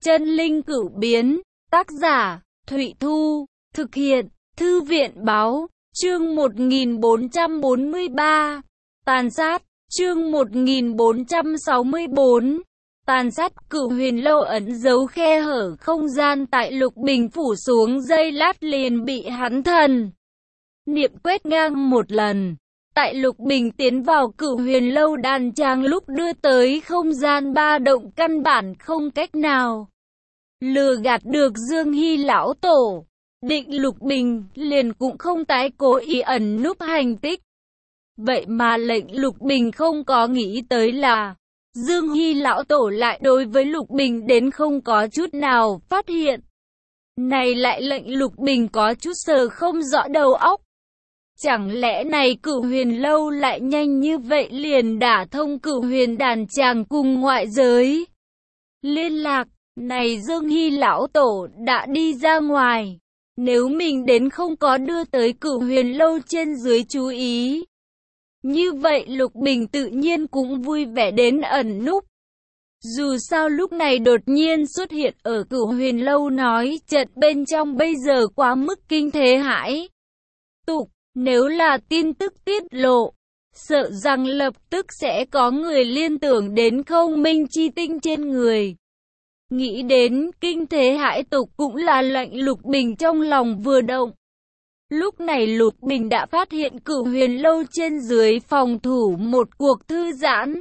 Chân linh cửu biến, tác giả, Thụy Thu, thực hiện, Thư viện báo, chương 1443, tàn sát, chương 1464, tàn sát. Cửu huyền lâu ẩn giấu khe hở không gian tại Lục Bình phủ xuống giây lát liền bị hắn thần niệm quét ngang một lần. Tại Lục Bình tiến vào Cửu huyền lâu đàn tràng lúc đưa tới không gian ba động căn bản không cách nào lừa gạt được Dương Hy lão tổ. Định Lục Bình liền cũng không tái cố ý ẩn núp hành tích. Vậy mà lệnh Lục Bình không có nghĩ tới là Dương Hy lão tổ lại đối với Lục Bình đến không có chút nào phát hiện. Này lại lệnh Lục Bình có chút sờ không rõ đầu óc. Chẳng lẽ này Cửu huyền lâu lại nhanh như vậy liền đả thông Cửu huyền đàn tràng cùng ngoại giới liên lạc. Này Dương Hy lão tổ đã đi ra ngoài. Nếu mình đến không có đưa tới Cửu huyền lâu trên dưới chú ý, như vậy Lục Bình tự nhiên cũng vui vẻ đến ẩn núp. Dù sao lúc này đột nhiên xuất hiện ở Cửu huyền lâu nói trận bên trong bây giờ quá mức kinh thế hãi tục. Nếu là tin tức tiết lộ, sợ rằng lập tức sẽ có người liên tưởng đến Không Minh chi tinh trên người. Nghĩ đến kinh thế hãi tục cũng là lệnh Lục Bình trong lòng vừa động. Lúc này Lục Bình đã phát hiện Cửu huyền lâu trên dưới phòng thủ một cuộc thư giãn.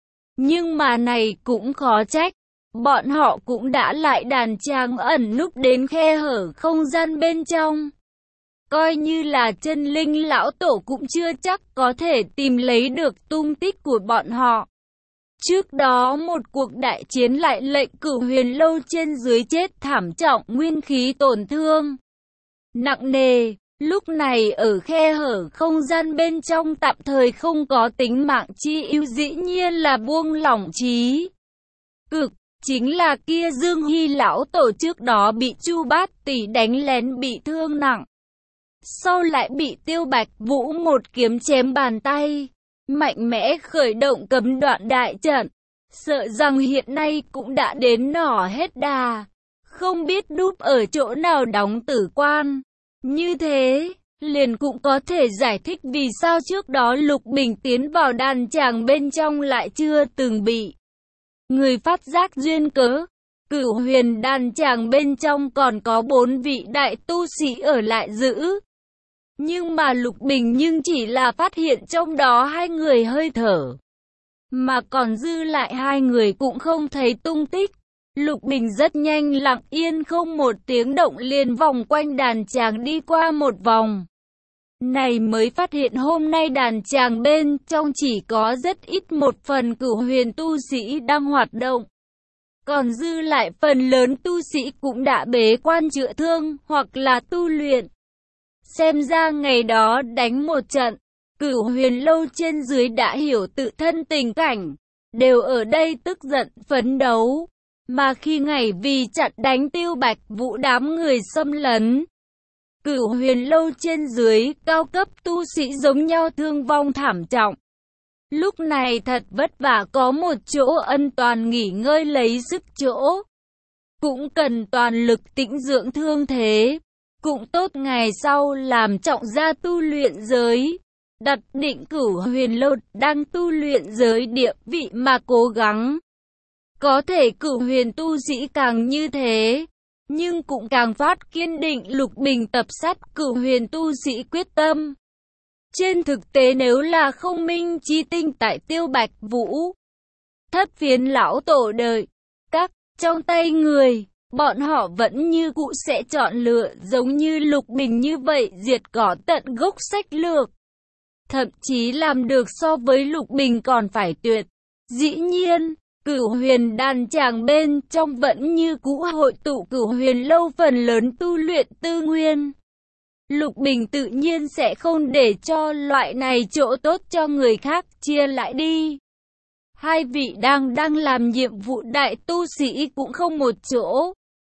Nhưng mà này cũng khó trách. Bọn họ cũng đã lại đàn tràng ẩn núp đến khe hở không gian bên trong. Coi như là chân linh lão tổ cũng chưa chắc có thể tìm lấy được tung tích của bọn họ. Trước đó một cuộc đại chiến lại lệnh Cửu huyền lâu trên dưới chết thảm trọng, nguyên khí tổn thương nặng nề. Lúc này ở khe hở không gian bên trong tạm thời không có tính mạng chi ưu, dĩ nhiên là buông lỏng trí cực. Chính là kia Dương Hy lão tổ trước đó bị Chu Bát Tỷ đánh lén bị thương nặng. Sau lại bị Tiêu Bạch Vũ một kiếm chém bàn tay. Mạnh mẽ khởi động cấm đoạn đại trận. Sợ rằng hiện nay cũng đã đến nỏ hết đà. Không biết núp ở chỗ nào đóng tử quan. Như thế, liền cũng có thể giải thích vì sao trước đó Lục Bình tiến vào đàn tràng bên trong lại chưa từng bị người phát giác duyên cớ. Cửu huyền đàn tràng bên trong còn có 4 vị đại tu sĩ ở lại giữ. Nhưng mà Lục Bình chỉ là phát hiện trong đó 2 người hơi thở. Mà còn dư lại 2 người cũng không thấy tung tích. Lục Bình rất nhanh lặng yên không một tiếng động liền vòng quanh đàn tràng đi qua một vòng. Này mới phát hiện hôm nay đàn tràng bên trong chỉ có rất ít một phần Cửu huyền tu sĩ đang hoạt động. Còn dư lại phần lớn tu sĩ cũng đã bế quan chữa thương hoặc là tu luyện. Xem ra ngày đó đánh một trận, Cửu huyền lâu trên dưới đã hiểu tự thân tình cảnh, đều ở đây tức giận phấn đấu. Mà khi ngày vì chặn đánh Tiêu Bạch Vũ đám người xâm lấn, Cửu huyền lâu trên dưới cao cấp tu sĩ giống nhau thương vong thảm trọng. Lúc này thật vất vả có một chỗ ân toàn nghỉ ngơi lấy sức chỗ. Cũng cần toàn lực tĩnh dưỡng thương thế. Cũng tốt ngày sau làm trọng gia tu luyện giới. Đặt định Cửu huyền lâu đang tu luyện giới địa vị mà cố gắng. Có thể Cửu huyền tu sĩ càng như thế, nhưng cũng càng phát kiên định Lục Bình tập sát Cửu huyền tu sĩ quyết tâm. Trên thực tế nếu là Không Minh chi tinh tại Tiêu Bạch Vũ, Thất Phiến lão tổ đợi các trong tay người, bọn họ vẫn như cũ sẽ chọn lựa giống như Lục Bình như vậy diệt cỏ tận gốc sách lược. Thậm chí làm được so với Lục Bình còn phải tuyệt. Dĩ nhiên, Cửu huyền đàn tràng bên trong vẫn như cũ hội tụ Cửu huyền lâu phần lớn tu luyện tư nguyên. Lục Bình tự nhiên sẽ không để cho loại này chỗ tốt cho người khác chia lại đi. 2 vị đang làm nhiệm vụ đại tu sĩ cũng không một chỗ.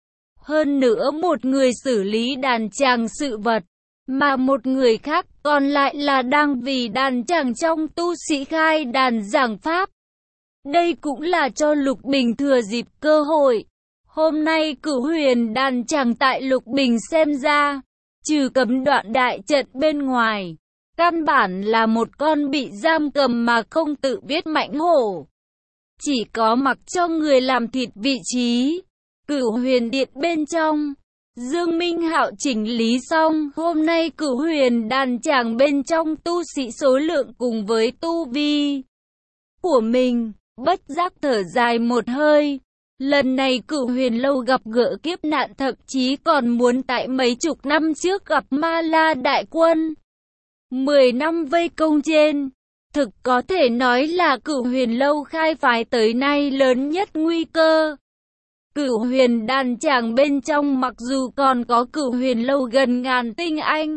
Hơn nữa một người xử lý đàn tràng sự vật, mà một người khác còn lại là đang vì đàn tràng trong tu sĩ khai đàn giảng pháp. Đây cũng là cho Lục Bình thừa dịp cơ hội, Hôm nay Cửu Huyền Đan Tràng tại Lục Bình xem ra, trừ cấm đoạn đại trận bên ngoài, căn bản là một con bị giam cầm mà không tự biết mãnh hổ. Chỉ có mặc cho người làm thịt vị trí. Cửu Huyền Điện bên trong, Dương Minh Hạo chỉnh lý xong, hôm nay Cửu Huyền Đan Tràng bên trong tu sĩ số lượng cùng với tu vi của mình, bất giác thở dài một hơi. Lần này Cửu Huyền Lâu gặp gỡ kiếp nạn thậm chí còn muốn tại mấy chục năm trước gặp Ma La đại quân. 10 năm vây công trên, thực có thể nói là Cửu Huyền Lâu khai phái tới nay lớn nhất nguy cơ. Cửu Huyền Đan Tràng bên trong mặc dù còn có Cửu Huyền Lâu gần ngàn tinh anh,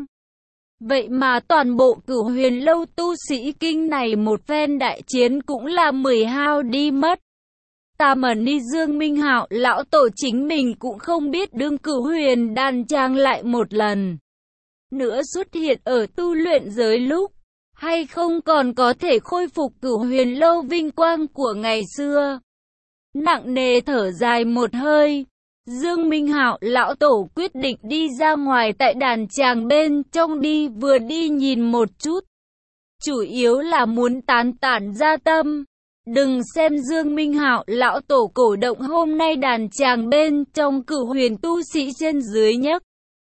vậy mà toàn bộ Cửu Huyền Lâu tu sĩ kinh này một phen đại chiến cũng là 10 hao đi mất. Tam ẩn ni Dương Minh Hạo lão tổ chính mình cũng không biết đương Cửu Huyền Đan Tràng lại một lần nữa xuất hiện ở tu luyện giới lúc, hay không còn có thể khôi phục Cửu Huyền Lâu vinh quang của ngày xưa. Nặng nề thở dài một hơi, Dương Minh Hạo lão tổ quyết định đi ra ngoài tại đàn tràng bên trong đi vừa đi nhìn một chút. Chủ yếu là muốn tán tản gia tâm. Đừng xem Dương Minh Hạo lão tổ cổ động hôm nay đàn tràng bên trong Cửu Huyền tu sĩ trên dưới nhấc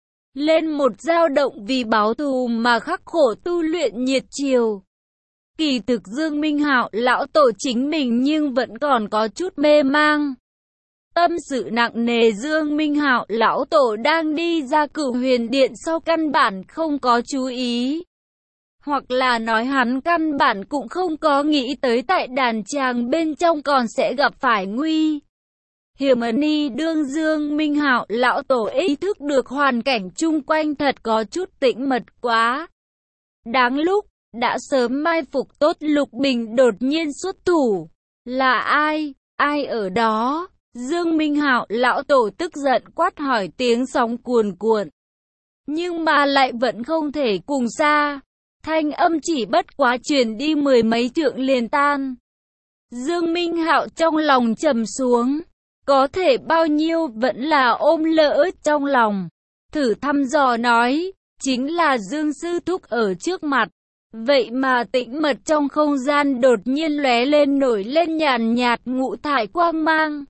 lên một dao động vì báo thù mà khắc khổ tu luyện nhiệt chiều. Kỳ thực Dương Minh Hạo lão tổ chính mình nhưng vẫn còn có chút mê mang. Tâm sự nặng nề Dương Minh Hạo lão tổ đang đi ra Cửu Huyền Điện sau căn bản không có chú ý. Hoặc là nói hắn căn bản cũng không có nghĩ tới tại đàn tràng bên trong còn sẽ gặp phải nguy hiểm ni đương Dương Minh Hạo lão tổ ý thức được hoàn cảnh chung quanh thật có chút tĩnh mật quá. Đáng lúc, đã sớm mai phục tốt Lục Bình đột nhiên xuất thủ. Là ai? Ai ở đó? Dương Minh Hạo lão tổ tức giận quát hỏi tiếng sóng cuồn cuộn. Nhưng mà lại vẫn không thể cùng xa. Thanh âm chỉ bất quá truyền đi 10 mấy trượng liền tan. Dương Minh Hạo trong lòng trầm xuống. Có thể bao nhiêu vẫn là ôm lỡ trong lòng. Thử thăm dò nói, chính là Dương Sư Thúc ở trước mặt. Vậy mà tĩnh mật trong không gian đột nhiên lóe lên nổi lên nhàn nhạt ngũ thải quang mang.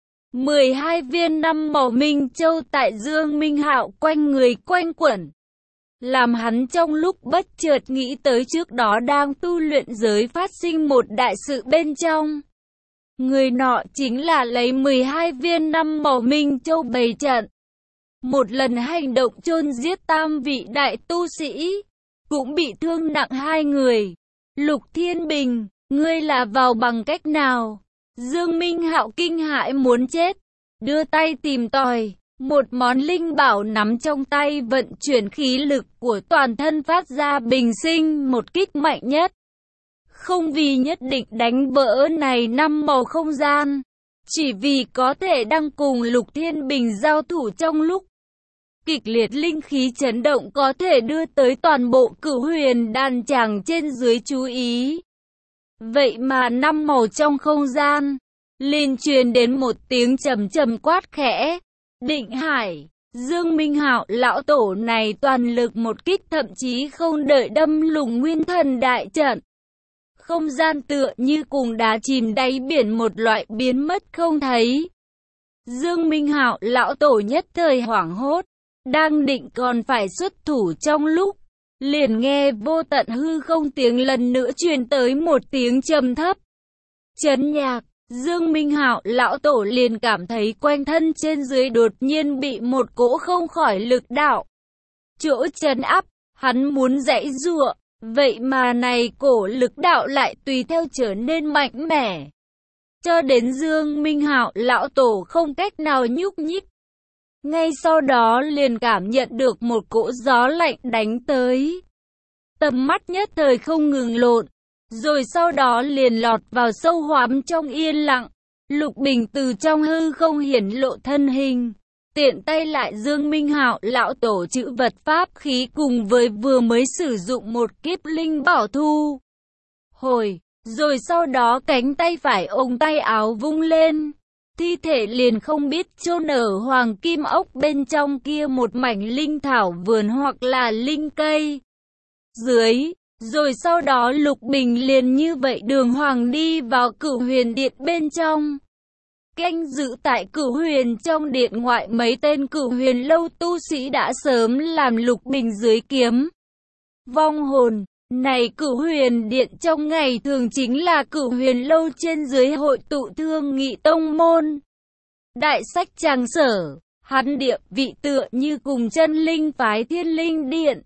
12 viên năm màu minh châu tại Dương Minh Hạo quanh người quanh quẩn. Làm hắn trong lúc bất chợt nghĩ tới trước đó đang tu luyện giới phát sinh một đại sự bên trong. Người nọ chính là lấy 12 viên năm màu minh châu bày trận. Một lần hành động chôn giết tam vị đại tu sĩ. Cũng bị thương nặng 2 người. Lục Thiên Bình, ngươi là vào bằng cách nào? Dương Minh Hạo kinh hãi muốn chết. Đưa tay tìm tòi. Một món linh bảo nắm trong tay vận chuyển khí lực của toàn thân phát ra bình sinh một kích mạnh nhất. Không vì nhất định đánh vỡ này 5 màu không gian. Chỉ vì có thể đang cùng Lục Thiên Bình giao thủ trong lúc kịch liệt linh khí chấn động có thể đưa tới toàn bộ Cửu Huyền Đan Tràng trên dưới chú ý. Vậy mà 5 màu trong không gian, liền truyền đến một tiếng trầm trầm quát khẽ. Định Hải, Dương Minh Hạo lão tổ này toàn lực một kích thậm chí không đợi đâm lùng nguyên thần đại trận. Không gian tựa như cùng đá chìm đáy biển một loại biến mất không thấy. Dương Minh Hạo lão tổ nhất thời hoảng hốt. Đang định còn phải xuất thủ trong lúc, liền nghe vô tận hư không tiếng lần nữa truyền tới một tiếng trầm thấp. Chấn nhạc, Dương Minh Hạo lão tổ liền cảm thấy quanh thân trên dưới đột nhiên bị một cỗ không khỏi lực đạo chỗ trấn áp, hắn muốn giãy giụa, vậy mà này cổ lực đạo lại tùy theo trở nên mạnh mẽ. Cho đến Dương Minh Hạo lão tổ không cách nào nhúc nhích. Ngay sau đó liền cảm nhận được một cỗ gió lạnh đánh tới. Tầm mắt nhất thời không ngừng lộn, rồi sau đó liền lọt vào sâu hoắm trong yên lặng. Lục Bình từ trong hư không hiển lộ thân hình, tiện tay lại Dương Minh Hạo lão tổ chữ vật pháp khí cùng với vừa mới sử dụng một kiếp linh bảo thu hồi, rồi sau đó cánh tay phải ống tay áo vung lên. thi thể liền không biết chôn ở hoàng kim ốc bên trong kia một mảnh linh thảo vườn hoặc là linh cây dưới. Rồi sau đó Lục Bình liền như vậy đường hoàng đi vào Cửu Huyền Điện bên trong. Canh giữ tại Cửu Huyền trong điện ngoại mấy tên Cửu Huyền lâu tu sĩ đã sớm làm Lục Bình dưới kiếm vong hồn. Này Cửu Huyền Điện trong ngày thường chính là Cửu Huyền lâu trên dưới hội tụ thương nghị tông môn. Đại sách tràng sở, hắn địa vị tựa như cùng chân linh phái Thiên Linh Điện.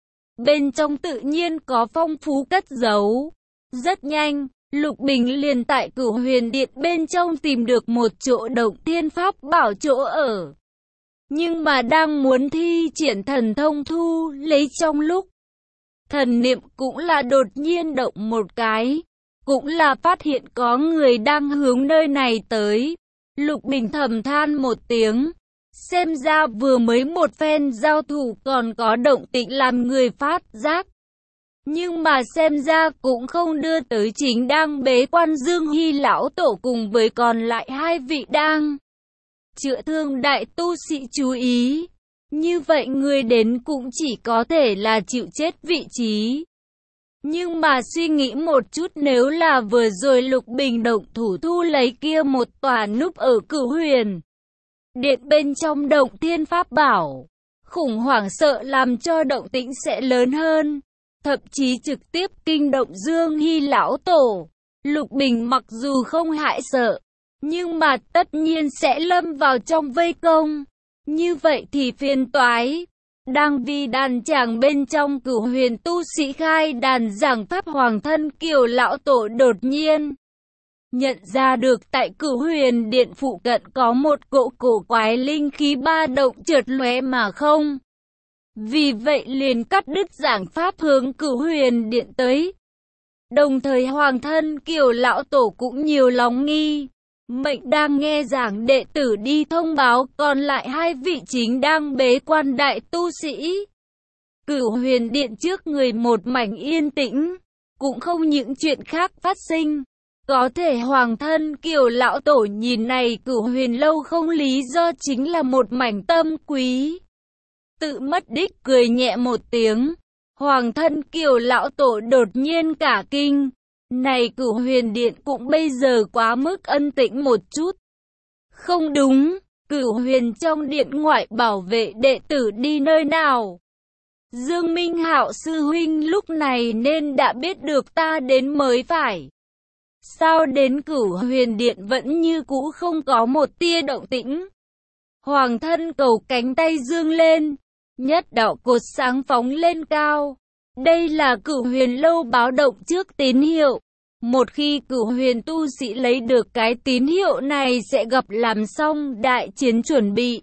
Bên trong tự nhiên có phong phú cất giấu. Rất nhanh, Lục Bình liền tại Cửu Huyền Điện bên trong tìm được một chỗ động thiên pháp bảo chỗ ở. Nhưng mà đang muốn thi triển thần thông thu lấy trong lúc thần niệm cũng là đột nhiên động một cái, cũng là phát hiện có người đang hướng nơi này tới. Lục Bình thầm than một tiếng, xem ra vừa mới một phen giao thủ còn có động tĩnh làm người phát giác. Nhưng mà xem ra cũng không đưa tới chính đang bế quan Dương Hy lão tổ cùng với còn lại hai vị đang chữa thương đại tu sĩ chú ý. Như vậy người đến cũng chỉ có thể là chịu chết vị trí. Nhưng mà suy nghĩ một chút, nếu là vừa rồi Lục Bình động thủ thu lấy kia một tòa núp ở Cửu Huyền Điện bên trong động thiên pháp bảo, khủng hoảng sợ làm cho động tĩnh sẽ lớn hơn, thậm chí trực tiếp kinh động Dương Hy lão tổ. Lục Bình mặc dù không hại sợ, nhưng mà tất nhiên sẽ lâm vào trong vây công. Như vậy thì phiền toái. Đang vì đàn tràng bên trong Cửu Huyền tu sĩ khai đàn giảng pháp, Hoàng Thân Kiều lão tổ đột nhiên nhận ra được tại Cửu Huyền Điện phụ cận có một cỗ cổ quái linh khí ba động chợt lóe mà không. Vì vậy liền cắt đứt giảng pháp hướng Cửu Huyền Điện tới. Đồng thời Hoàng Thân Kiều lão tổ cũng nhiều lòng nghi, mệnh đang nghe giảng đệ tử đi thông báo còn lại hai vị chính đang bế quan đại tu sĩ. Cửu Huyền Điện trước người một mảnh yên tĩnh, cũng không những chuyện khác phát sinh. Có thể Hoàng Thân Kiều lão tổ nhìn này Cửu Huyền lâu không lý do chính là một mảnh tâm quý. Tự mất đích cười nhẹ một tiếng, Hoàng Thân Kiều lão tổ đột nhiên cả kinh. Này Cửu Huyền Điện cũng bây giờ quá mức ân tĩnh một chút. Không đúng, Cửu Huyền trong điện ngoại bảo vệ đệ tử đi nơi nào? Dương Minh Hạo sư huynh lúc này nên đã biết được ta đến mới phải. Sao đến Cửu Huyền Điện vẫn như cũ không có một tia động tĩnh? Hoàng Thân cầu cánh tay dương lên, nhất đạo cột sáng phóng lên cao. Đây là Cửu Huyền lâu báo động trước tín hiệu. Một khi Cửu Huyền tu sĩ lấy được cái tín hiệu này sẽ gặp làm xong đại chiến chuẩn bị.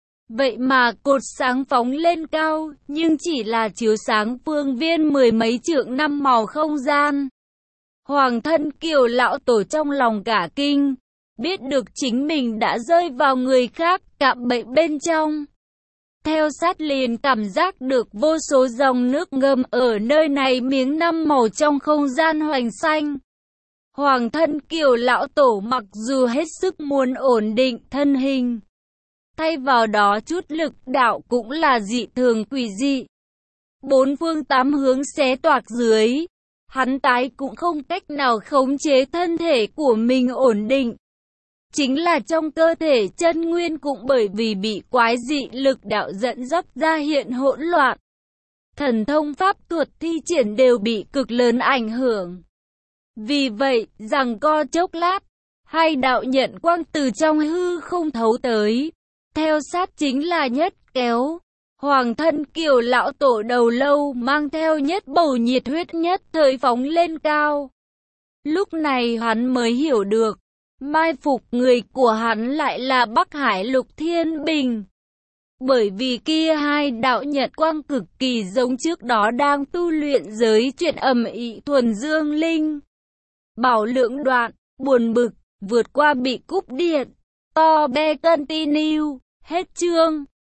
Vậy mà cột sáng phóng lên cao, nhưng chỉ là chiếu sáng phương viên mười mấy trượng năm màu không gian. Hoàng Thân Kiều lão tổ trong lòng cả kinh, biết được chính mình đã rơi vào người khác cạm bẫy bên trong. Theo sát liền cảm giác được vô số dòng nước ngầm ở nơi này miếng năm màu trong không gian hoành xanh. Hoàng Thân Kiều lão tổ mặc dù hết sức muốn ổn định thân hình, thay vào đó chút lực đạo cũng là dị thường quỷ dị. Bốn phương tám hướng xé toạc dưới, hắn tái cũng không cách nào khống chế thân thể của mình ổn định. Chính là trong cơ thể chân nguyên cũng bởi vì bị quái dị lực đạo dẫn dắt ra hiện hỗn loạn. Thần thông pháp thuật thi triển đều bị cực lớn ảnh hưởng. Vì vậy, giằng co chốc lát, hai đạo nhận quang từ trong hư không thấu tới. Theo sát chính là nhất kéo. Hoàng Thân Kiều lão tổ đầu lâu mang theo nhất bầu nhiệt huyết nhất thời phóng lên cao. Lúc này hắn mới hiểu được, mai phục người của hắn lại là Bắc Hải Lục Thiên Bình. Bởi vì kia hai đạo nhật quang cực kỳ giống trước đó đang tu luyện giới chuyện ầm ĩ thuần dương linh. Bảo lượng đoạn, buồn bực, vượt qua bị cúp điện. To be continue, hết chương.